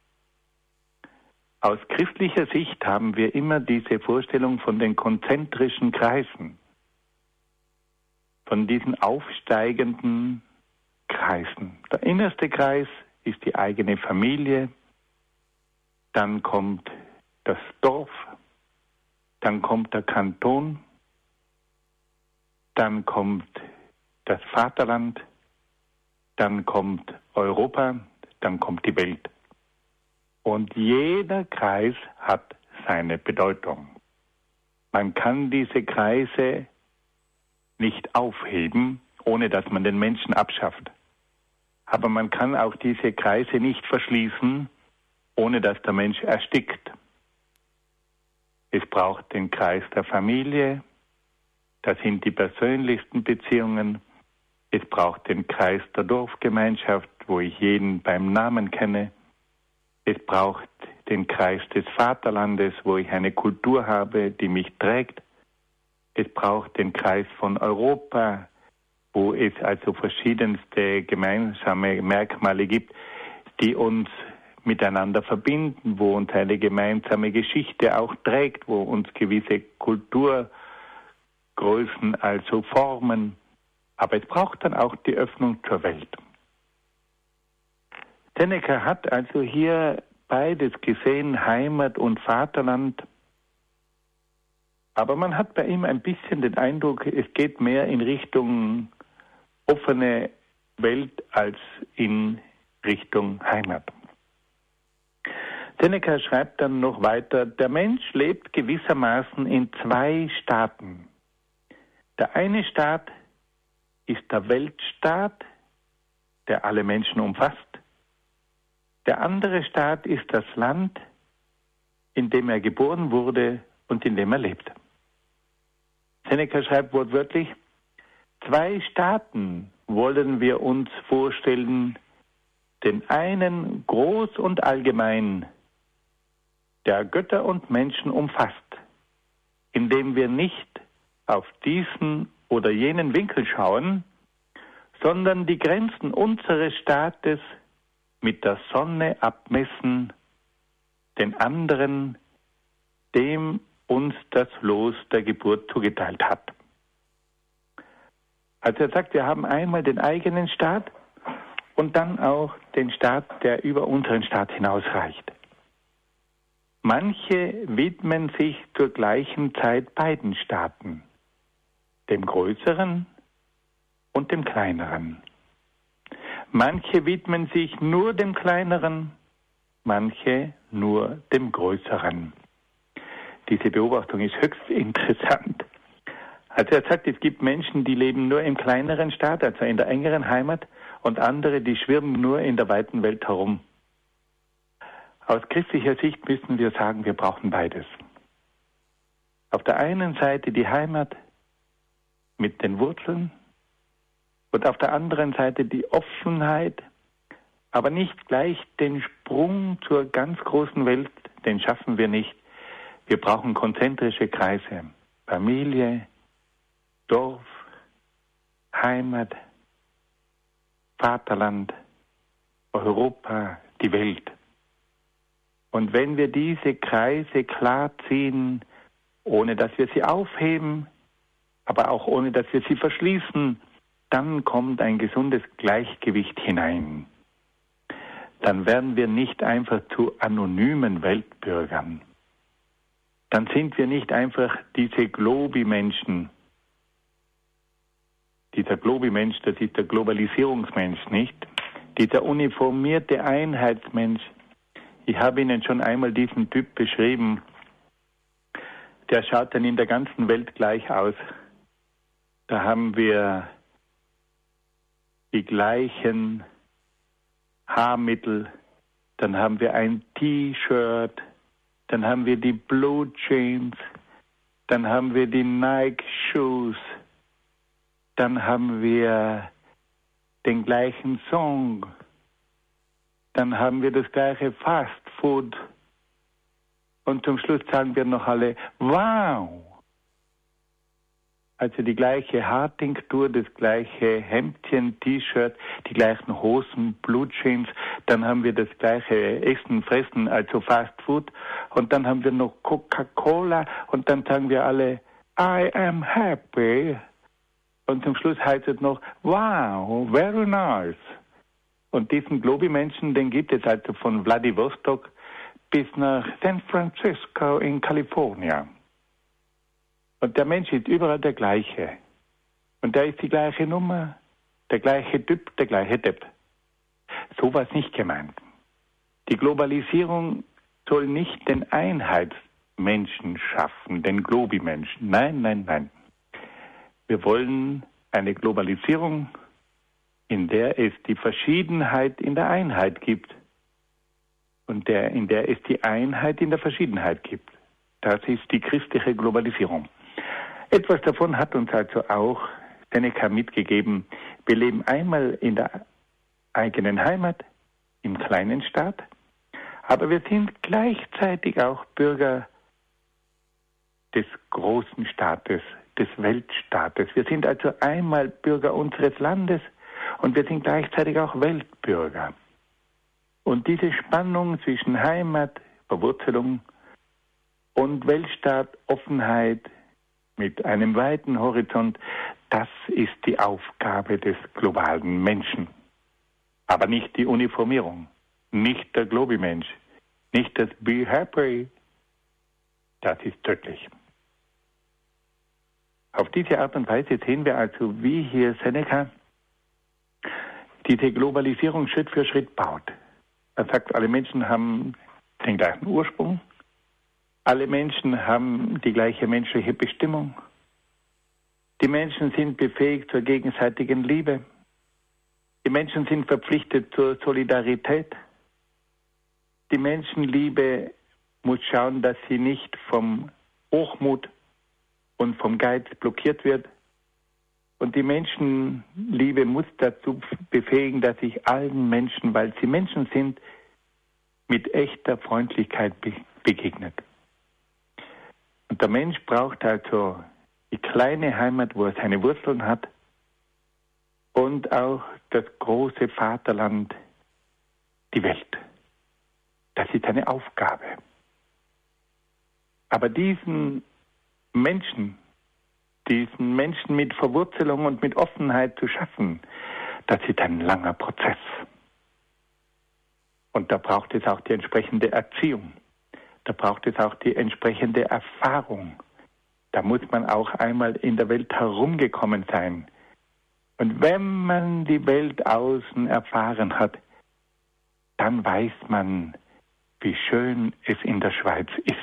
[SPEAKER 2] Aus christlicher Sicht haben wir immer diese Vorstellung von den konzentrischen Kreisen, von diesen aufsteigenden Kreisen. Der innerste Kreis ist die eigene Familie, dann kommt das Dorf, dann kommt der Kanton, dann kommt das Vaterland, dann kommt Europa, dann kommt die Welt. Und jeder Kreis hat seine Bedeutung. Man kann diese Kreise nicht aufheben, ohne dass man den Menschen abschafft. Aber man kann auch diese Kreise nicht verschließen, ohne dass der Mensch erstickt. Es braucht den Kreis der Familie, das sind die persönlichsten Beziehungen. Es braucht den Kreis der Dorfgemeinschaft, wo ich jeden beim Namen kenne. Es braucht den Kreis des Vaterlandes, wo ich eine Kultur habe, die mich trägt. Es braucht den Kreis von Europa, wo es also verschiedenste gemeinsame Merkmale gibt, die uns miteinander verbinden, wo uns eine gemeinsame Geschichte auch trägt, wo uns gewisse Kulturgrößen also formen. Aber es braucht dann auch die Öffnung zur Welt. Seneca hat also hier beides gesehen, Heimat und Vaterland. Aber man hat bei ihm ein bisschen den Eindruck, es geht mehr in Richtung offene Welt als in Richtung Heimat. Seneca schreibt dann noch weiter, der Mensch lebt gewissermaßen in zwei Staaten. Der eine Staat ist der Weltstaat, der alle Menschen umfasst. Der andere Staat ist das Land, in dem er geboren wurde und in dem er lebt. Seneca schreibt wortwörtlich, zwei Staaten wollen wir uns vorstellen, den einen groß und allgemein, der Götter und Menschen umfasst, indem wir nicht auf diesen oder jenen Winkel schauen, sondern die Grenzen unseres Staates mit der Sonne abmessen, den anderen, dem uns das Los der Geburt zugeteilt hat. Also er sagt, wir haben einmal den eigenen Staat und dann auch den Staat, der über unseren Staat hinausreicht. Manche widmen sich zur gleichen Zeit beiden Staaten, dem größeren und dem kleineren. Manche widmen sich nur dem kleineren, manche nur dem größeren. Diese Beobachtung ist höchst interessant. Also er sagt, es gibt Menschen, die leben nur im kleineren Staat, also in der engeren Heimat, und andere, die schwirren nur in der weiten Welt herum. Aus christlicher Sicht müssen wir sagen, wir brauchen beides. Auf der einen Seite die Heimat mit den Wurzeln und auf der anderen Seite die Offenheit, aber nicht gleich den Sprung zur ganz großen Welt, den schaffen wir nicht. Wir brauchen konzentrische Kreise, Familie, Dorf, Heimat, Vaterland, Europa, die Welt. Und wenn wir diese Kreise klar ziehen, ohne dass wir sie aufheben, aber auch ohne dass wir sie verschließen, dann kommt ein gesundes Gleichgewicht hinein. Dann werden wir nicht einfach zu anonymen Weltbürgern. Dann sind wir nicht einfach diese Globi-Menschen. Dieser Globi-Mensch, das ist der Globalisierungsmensch, nicht? Dieser uniformierte Einheitsmensch. Ich habe Ihnen schon einmal diesen Typ beschrieben. Der schaut dann in der ganzen Welt gleich aus. Da haben wir die gleichen Haarmittel, dann haben wir ein T-Shirt, dann haben wir die Blue Jeans, dann haben wir die Nike Shoes, dann haben wir den gleichen Song, dann haben wir das gleiche Fast Food und zum Schluss sagen wir noch alle, wow! Also die gleiche Haartinktur, das gleiche Hemdchen, T-Shirt, die gleichen Hosen, Blue Jeans, dann haben wir das gleiche Essen, Fressen, also Fast Food und dann haben wir noch Coca-Cola und dann sagen wir alle, I am happy und zum Schluss heißt es noch, wow, very nice. Und diesen Globi-Menschen, den gibt es also von Vladivostok bis nach San Francisco in Kalifornien. Und der Mensch ist überall der gleiche. Und der ist die gleiche Nummer, der gleiche Typ, der gleiche Depp. So war es nicht gemeint. Die Globalisierung soll nicht den Einheitsmenschen schaffen, den Globi-Menschen. Nein, nein, nein. Wir wollen eine Globalisierung, in der es die Verschiedenheit in der Einheit gibt und in der es die Einheit in der Verschiedenheit gibt. Das ist die christliche Globalisierung. Etwas davon hat uns also auch Seneca mitgegeben. Wir leben einmal in der eigenen Heimat, im kleinen Staat, aber wir sind gleichzeitig auch Bürger des großen Staates, des Weltstaates. Wir sind also einmal Bürger unseres Landes und wir sind gleichzeitig auch Weltbürger. Und diese Spannung zwischen Heimat, Verwurzelung und Weltstaat, Offenheit mit einem weiten Horizont, das ist die Aufgabe des globalen Menschen. Aber nicht die Uniformierung, nicht der Globi-Mensch, nicht das Be Happy. Das ist tödlich. Auf diese Art und Weise sehen wir also, wie hier Seneca diese Globalisierung Schritt für Schritt baut. Er sagt, alle Menschen haben den gleichen Ursprung, alle Menschen haben die gleiche menschliche Bestimmung, die Menschen sind befähigt zur gegenseitigen Liebe, die Menschen sind verpflichtet zur Solidarität, die Menschenliebe muss schauen, dass sie nicht vom Hochmut und vom Geiz blockiert wird. Und die Menschenliebe muss dazu befähigen, dass sich allen Menschen, weil sie Menschen sind, mit echter Freundlichkeit begegnet. Und der Mensch braucht also die kleine Heimat, wo er seine Wurzeln hat, und auch das große Vaterland, die Welt. Das ist eine Aufgabe. Aber diesen Menschen mit Verwurzelung und mit Offenheit zu schaffen, das ist ein langer Prozess. Und da braucht es auch die entsprechende Erziehung. Da braucht es auch die entsprechende Erfahrung. Da muss man auch einmal in der Welt herumgekommen sein. Und wenn man die Welt außen erfahren hat, dann weiß man, wie schön es in der Schweiz ist.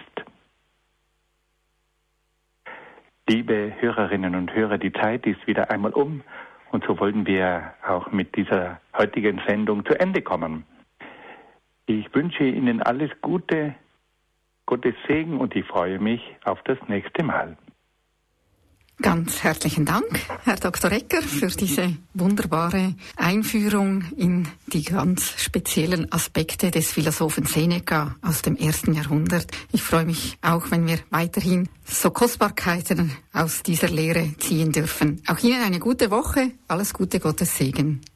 [SPEAKER 2] Liebe Hörerinnen und Hörer, die Zeit ist wieder einmal um und so wollen wir auch mit dieser heutigen Sendung zu Ende kommen. Ich wünsche Ihnen alles Gute, Gottes Segen und ich freue mich auf das nächste Mal.
[SPEAKER 1] Ganz herzlichen Dank, Herr Dr. Egger, für diese wunderbare Einführung in die ganz speziellen Aspekte des Philosophen Seneca aus dem 1. Jahrhundert. Ich freue mich auch, wenn wir weiterhin so Kostbarkeiten aus dieser Lehre ziehen dürfen. Auch Ihnen eine gute Woche. Alles Gute, Gottes Segen.